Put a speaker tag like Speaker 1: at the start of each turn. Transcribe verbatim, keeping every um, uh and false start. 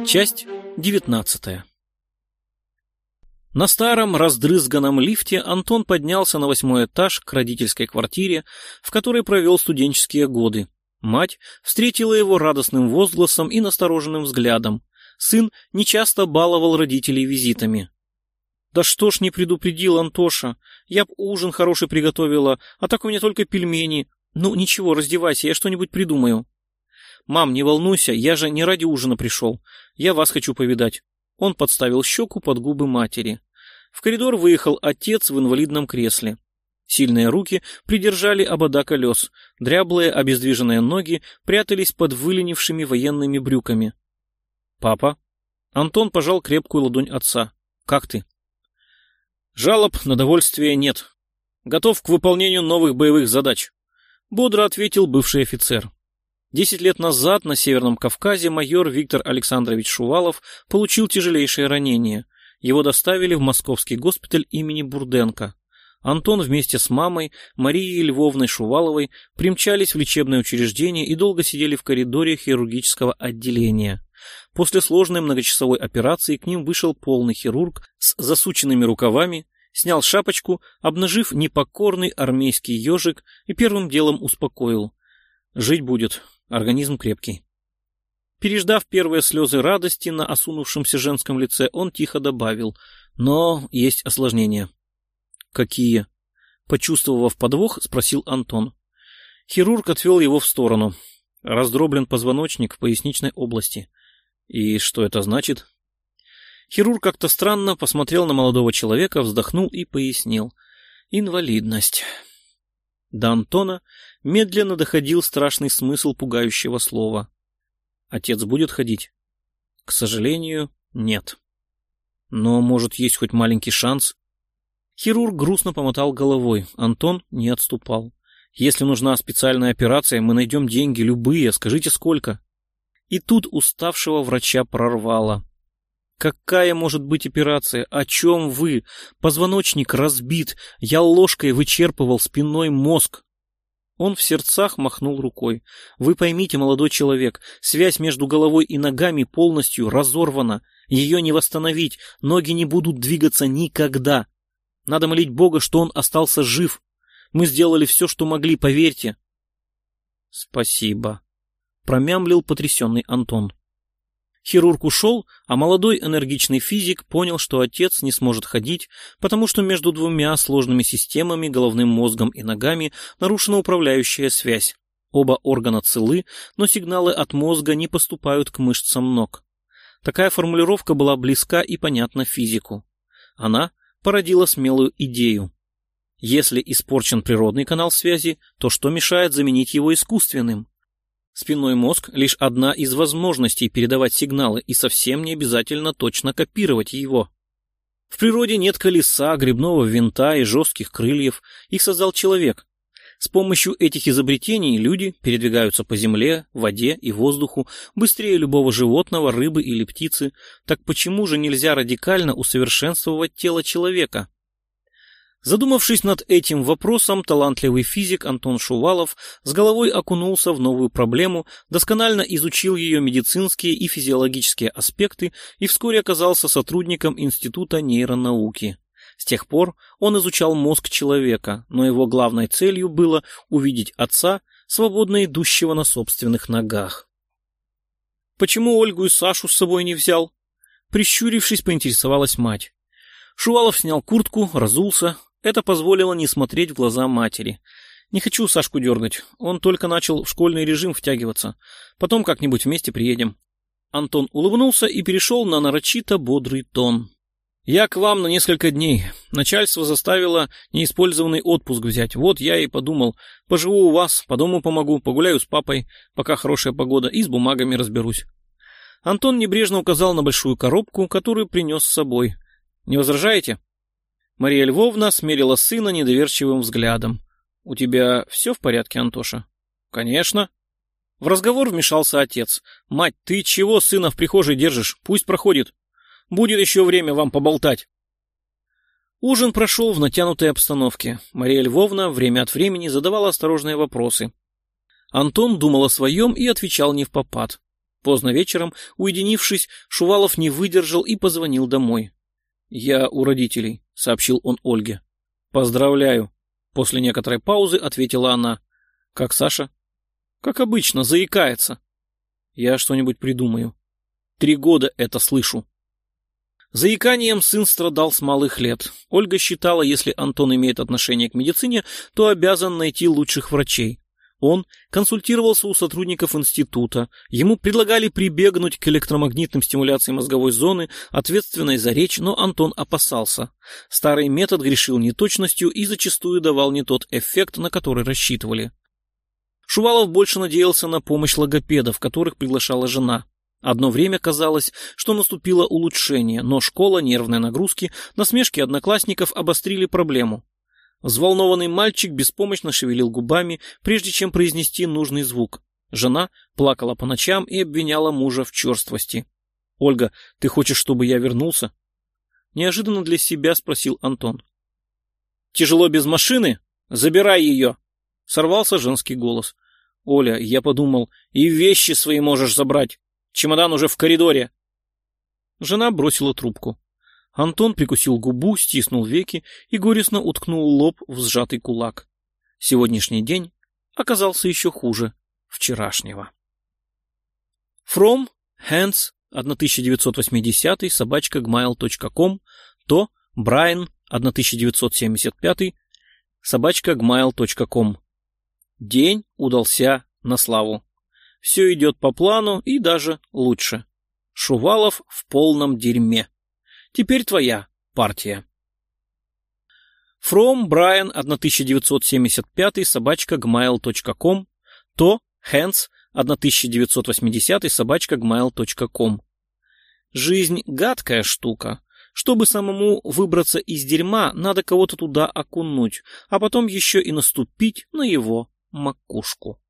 Speaker 1: Часть девятнадцатая. На старом раздрызганном лифте Антон поднялся на восьмой этаж к родительской квартире, в которой провел студенческие годы. Мать встретила его радостным возгласом и настороженным взглядом. Сын нечасто баловал родителей визитами. «Да что ж не предупредил, Антоша? Я б ужин хороший приготовила, а так у меня только пельмени. Ну ничего, раздевайся, я что-нибудь придумаю». «Мам, не волнуйся, я же не ради ужина пришел. Я вас хочу повидать». Он подставил щеку под губы матери. В коридор выехал отец в инвалидном кресле. Сильные руки придержали обода колес, дряблые обездвиженные ноги прятались под выленившими военными брюками. «Папа?» Антон пожал крепкую ладонь отца. «Как ты?» «Жалоб на довольствие нет. Готов к выполнению новых боевых задач», — бодро ответил бывший офицер. Десять лет назад на Северном Кавказе майор Виктор Александрович Шувалов получил тяжелейшее ранение. Его доставили в московский госпиталь имени Бурденко. Антон вместе с мамой Марией Львовной Шуваловой примчались в лечебное учреждение и долго сидели в коридоре хирургического отделения. После сложной многочасовой операции к ним вышел полный хирург с засученными рукавами, снял шапочку, обнажив непокорный армейский ежик и первым делом успокоил. «Жить будет. Организм крепкий». Переждав первые слезы радости на осунувшемся женском лице, он тихо добавил: «Но есть осложнения». «Какие?» Почувствовав подвох, спросил Антон. Хирург отвел его в сторону. Раздроблен позвоночник в поясничной области. «И что это значит?» Хирург как-то странно посмотрел на молодого человека, вздохнул и пояснил: «Инвалидность». До Антона медленно доходил страшный смысл пугающего слова. «Отец будет ходить?» «К сожалению, нет». «Но, может, есть хоть маленький шанс?» Хирург грустно помотал головой. Антон не отступал. «Если нужна специальная операция, мы найдем деньги, любые, скажите, сколько?» И тут уставшего врача прорвало. «Какая может быть операция? О чем вы? Позвоночник разбит, я ложкой вычерпывал спинной мозг». Он в сердцах махнул рукой. «Вы поймите, молодой человек, связь между головой и ногами полностью разорвана. Ее не восстановить, ноги не будут двигаться никогда. Надо молить Бога, что он остался жив. Мы сделали все, что могли, поверьте». «Спасибо», — промямлил потрясенный Антон. Хирург ушел, а молодой энергичный физик понял, что отец не сможет ходить, потому что между двумя сложными системами, головным мозгом и ногами, нарушена управляющая связь. Оба органа целы, но сигналы от мозга не поступают к мышцам ног. Такая формулировка была близка и понятна физику. Она породила смелую идею. Если испорчен природный канал связи, то что мешает заменить его искусственным? Спинной мозг — лишь одна из возможностей передавать сигналы, и совсем не обязательно точно копировать его. В природе нет колеса, гребного винта и жестких крыльев, их создал человек. С помощью этих изобретений люди передвигаются по земле, воде и воздуху быстрее любого животного, рыбы или птицы. Так почему же нельзя радикально усовершенствовать тело человека? Задумавшись над этим вопросом, талантливый физик Антон Шувалов с головой окунулся в новую проблему, досконально изучил ее медицинские и физиологические аспекты и вскоре оказался сотрудником Института нейронауки. С тех пор он изучал мозг человека, но его главной целью было увидеть отца, свободно идущего на собственных ногах. «Почему Ольгу и Сашу с собой не взял?» Прищурившись, поинтересовалась мать. Шувалов снял куртку, разулся. Это позволило не смотреть в глаза матери. «Не хочу Сашку дергать. Он только начал в школьный режим втягиваться. Потом как-нибудь вместе приедем». Антон улыбнулся и перешел на нарочито бодрый тон. «Я к вам на несколько дней. Начальство заставило неиспользованный отпуск взять. Вот я и подумал, поживу у вас, по дому помогу, погуляю с папой, пока хорошая погода, и с бумагами разберусь». Антон небрежно указал на большую коробку, которую принес с собой. «Не возражаете?» Мария Львовна смерила сына недоверчивым взглядом. «У тебя все в порядке, Антоша?» «Конечно». В разговор вмешался отец. «Мать, ты чего сына в прихожей держишь? Пусть проходит. Будет еще время вам поболтать». Ужин прошел в натянутой обстановке. Мария Львовна время от времени задавала осторожные вопросы. Антон думал о своем и отвечал невпопад. Поздно вечером, уединившись, Шувалов не выдержал и позвонил домой. «Я у родителей», — сообщил он Ольге. «Поздравляю», — после некоторой паузы ответила она. «Как Саша?» «Как обычно, заикается». «Я что-нибудь придумаю. Три года это слышу». Заиканием сын страдал с малых лет. Ольга считала, если Антон имеет отношение к медицине, то обязан найти лучших врачей. Он консультировался у сотрудников института, ему предлагали прибегнуть к электромагнитным стимуляциям мозговой зоны, ответственной за речь, но Антон опасался. Старый метод грешил неточностью и зачастую давал не тот эффект, на который рассчитывали. Шувалов больше надеялся на помощь логопедов, которых приглашала жена. Одно время казалось, что наступило улучшение, но школа, нервные нагрузки, насмешки одноклассников обострили проблему. Взволнованный мальчик беспомощно шевелил губами, прежде чем произнести нужный звук. Жена плакала по ночам и обвиняла мужа в черствости. «Ольга, ты хочешь, чтобы я вернулся?» Неожиданно для себя спросил Антон. «Тяжело без машины? Забирай ее!» Сорвался женский голос. «Оля, я подумал, и вещи свои можешь забрать. Чемодан уже в коридоре». Жена бросила трубку. Антон прикусил губу, стиснул веки и горестно уткнул лоб в сжатый кулак. Сегодняшний день оказался еще хуже вчерашнего. From Hands тысяча девятьсот восьмидесятый собачка gmail точка ком то Brian тысяча девятьсот семьдесят пятый собачка gmail точка ком. День удался на славу. Все идет по плану и даже лучше. Шувалов в полном дерьме. Теперь твоя партия. From Brian тысяча девятьсот семьдесят пятый собачка gmail точка ком то Hands тысяча девятьсот восьмидесятый собачка gmail точка ком. Жизнь гадкая штука. Чтобы самому выбраться из дерьма, надо кого-то туда окунуть, а потом еще и наступить на его макушку.